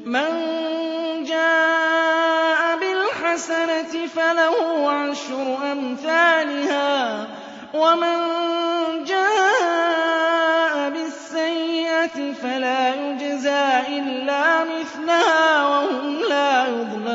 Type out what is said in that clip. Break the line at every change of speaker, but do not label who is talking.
مَن جَاءَ بِالْحَسَنَةِ فَلَهُ عَشْرُ أَمْثَالِهَا وَمَن جَاءَ بِالسَّيِّئَةِ فَلَا يُجْزَىٰ إِلَّا مِثْلَهَا وَهُمْ لَا يُظْلَمُونَ